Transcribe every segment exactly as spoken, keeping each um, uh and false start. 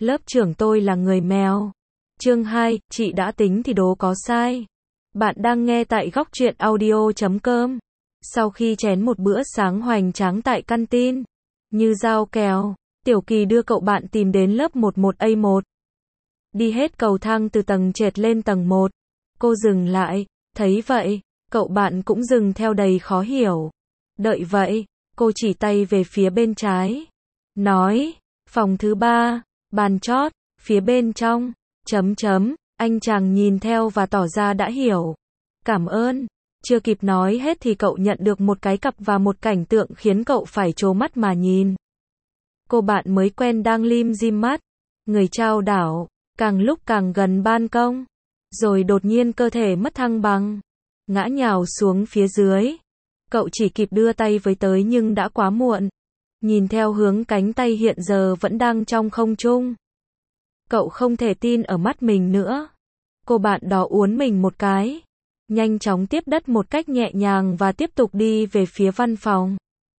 Lớp trưởng tôi là người mèo. Chương hai, chị đã tính thì đố có sai. Bạn đang nghe tại góc truyện audio chấm com. Sau khi chén một bữa sáng hoành tráng tại căn tin, như dao kèo, Tiểu Kỳ đưa cậu bạn tìm đến lớp mười một A một. Đi hết cầu thang từ tầng trệt lên tầng một. Cô dừng lại, thấy vậy, cậu bạn cũng dừng theo đầy khó hiểu. Đợi vậy, cô chỉ tay về phía bên trái. Nói, phòng thứ ba, bàn chót, phía bên trong, chấm chấm, anh chàng nhìn theo và tỏ ra đã hiểu. Cảm ơn. Chưa kịp nói hết thì cậu nhận được một cái cặp và một cảnh tượng khiến cậu phải trố mắt mà nhìn. Cô bạn mới quen đang lim dim mắt, người trao đảo, càng lúc càng gần ban công, rồi đột nhiên cơ thể mất thăng bằng, ngã nhào xuống phía dưới. Cậu chỉ kịp đưa tay với tới nhưng đã quá muộn. Nhìn theo hướng cánh tay hiện giờ vẫn đang trong không trung, cậu không thể tin ở mắt mình nữa. Cô bạn đó uốn mình một cái, nhanh chóng tiếp đất một cách nhẹ nhàng và tiếp tục đi về phía văn phòng.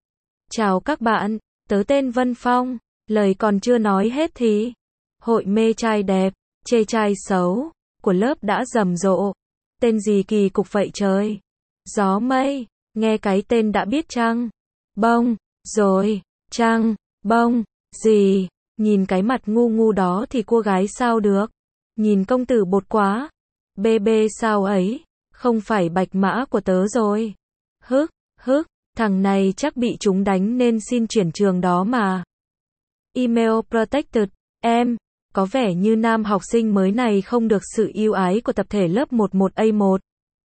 Chào các bạn, tớ tên Vân Phong. Lời còn chưa nói hết thì hội mê trai đẹp, chê trai xấu của lớp đã rầm rộ. Tên gì kỳ cục vậy trời? Gió mây, nghe cái tên đã biết chăng? Bông, rồi, chăng, bông, gì? Nhìn cái mặt ngu ngu đó thì cô gái sao được? Nhìn công tử bột quá. Bê bê sao ấy? Không phải bạch mã của tớ rồi. Hức, hức, thằng này chắc bị chúng đánh nên xin chuyển trường đó mà. Email protected, em. Có vẻ như nam học sinh mới này không được sự yêu ái của tập thể lớp mười một A một.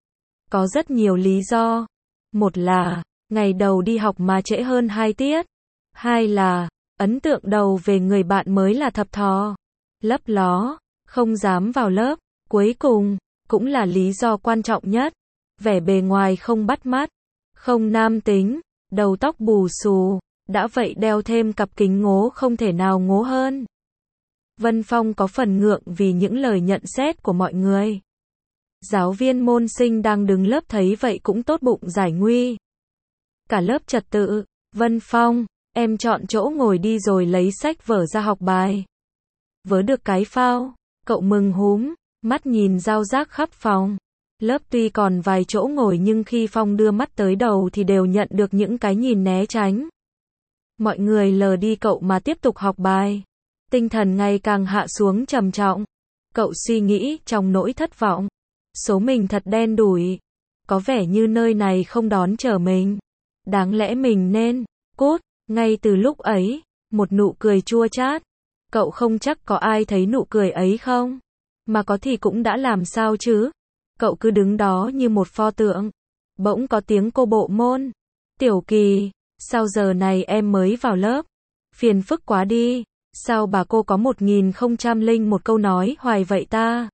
Có rất nhiều lý do. Một là, ngày đầu đi học mà trễ hơn hai tiết. Hai là, ấn tượng đầu về người bạn mới là thập thò, lấp ló, không dám vào lớp. Cuối cùng, cũng là lý do quan trọng nhất. Vẻ bề ngoài không bắt mắt, không nam tính, đầu tóc bù xù, đã vậy đeo thêm cặp kính ngố không thể nào ngố hơn. Vân Phong có phần ngượng vì những lời nhận xét của mọi người. Giáo viên môn sinh đang đứng lớp thấy vậy cũng tốt bụng giải nguy. Cả lớp trật tự. Vân Phong, em chọn chỗ ngồi đi rồi lấy sách vở ra học bài. Vớ được cái phao, cậu mừng húm, mắt nhìn rao rác khắp phòng. Lớp tuy còn vài chỗ ngồi nhưng khi Phong đưa mắt tới đầu thì đều nhận được những cái nhìn né tránh. Mọi người lờ đi cậu mà tiếp tục học bài. Tinh thần ngày càng hạ xuống trầm trọng. Cậu suy nghĩ trong nỗi thất vọng. Số mình thật đen đủi. Có vẻ như nơi này không đón chờ mình. Đáng lẽ mình nên cút. Ngay từ lúc ấy, một nụ cười chua chát. Cậu không chắc có ai thấy nụ cười ấy không? Mà có thì cũng đã làm sao chứ? Cậu cứ đứng đó như một pho tượng. Bỗng có tiếng cô bộ môn. Tiểu Kỳ, sao giờ này em mới vào lớp? Phiền phức quá đi. Sao bà cô có một nghìn không trăm lẻ một câu nói hoài vậy ta?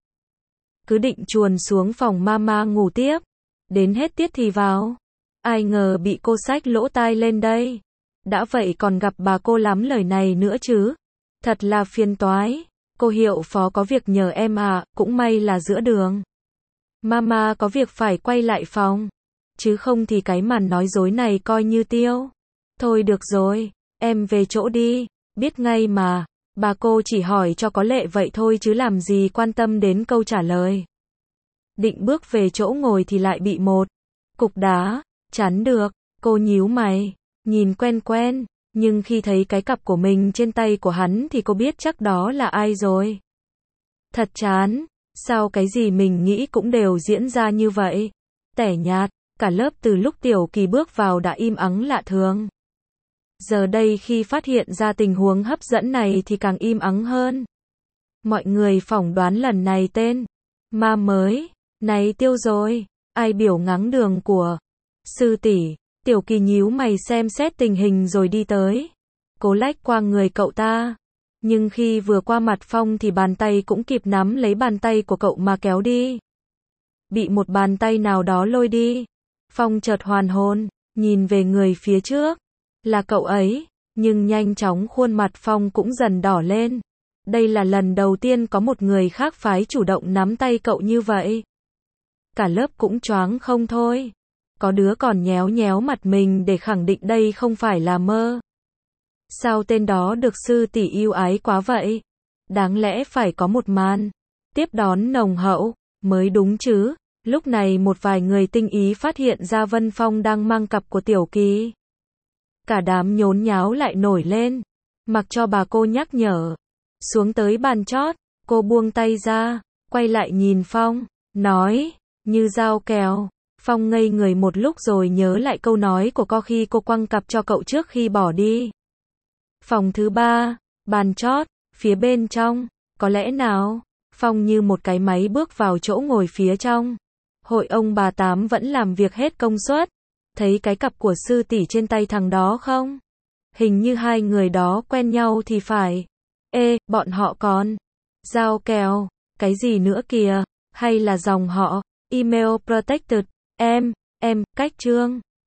Cứ định chuồn xuống phòng mama ngủ tiếp. Đến hết tiết thì vào. Ai ngờ bị cô xách lỗ tai lên đây. Đã vậy còn gặp bà cô lắm lời này nữa chứ. Thật là phiền toái. Cô hiệu phó có việc nhờ em à, cũng may là giữa đường. Mama có việc phải quay lại phòng. Chứ không thì cái màn nói dối này coi như tiêu. Thôi được rồi, em về chỗ đi. Biết ngay mà, bà cô chỉ hỏi cho có lệ vậy thôi chứ làm gì quan tâm đến câu trả lời. Định bước về chỗ ngồi thì lại bị một cục đá chắn được. Cô nhíu mày, nhìn quen quen, nhưng khi thấy cái cặp của mình trên tay của hắn thì cô biết chắc đó là ai rồi. Thật chán, sao cái gì mình nghĩ cũng đều diễn ra như vậy. Tẻ nhạt, cả lớp từ lúc Tiểu Kỳ bước vào đã im ắng lạ thường. Giờ đây khi phát hiện ra tình huống hấp dẫn này thì càng im ắng hơn. Mọi người phỏng đoán lần này tên ma mới này tiêu rồi. Ai biểu ngáng đường của sư tỷ? Tiểu Kỳ nhíu mày xem xét tình hình rồi đi tới. Cố lách qua người cậu ta. Nhưng khi vừa qua mặt Phong thì bàn tay cũng kịp nắm lấy bàn tay của cậu mà kéo đi. Bị một bàn tay nào đó lôi đi. Phong chợt hoàn hồn, nhìn về người phía trước. Là cậu ấy, nhưng nhanh chóng khuôn mặt Phong cũng dần đỏ lên. Đây là lần đầu tiên có một người khác phái chủ động nắm tay cậu như vậy. Cả lớp cũng choáng không thôi. Có đứa còn nhéo nhéo mặt mình để khẳng định đây không phải là mơ. Sao tên đó được sư tỷ yêu ái quá vậy? Đáng lẽ phải có một màn tiếp đón nồng hậu mới đúng chứ. Lúc này một vài người tinh ý phát hiện ra Vân Phong đang mang cặp của Tiểu Kỳ. Cả đám nhốn nháo lại nổi lên, mặc cho bà cô nhắc nhở. Xuống tới bàn chót, cô buông tay ra, quay lại nhìn Phong, nói, như dao kèo. Phong ngây người một lúc rồi nhớ lại câu nói của cô khi cô quăng cặp cho cậu trước khi bỏ đi. Phòng thứ ba, bàn chót, phía bên trong, có lẽ nào? Phong như một cái máy bước vào chỗ ngồi phía trong. Hội ông bà Tám vẫn làm việc hết công suất. Thấy cái cặp của sư tỷ trên tay thằng đó không? Hình như hai người đó quen nhau thì phải. Ê, bọn họ còn giao kèo, cái gì nữa kìa? Hay là dòng họ, email protected, em, em, cách chương.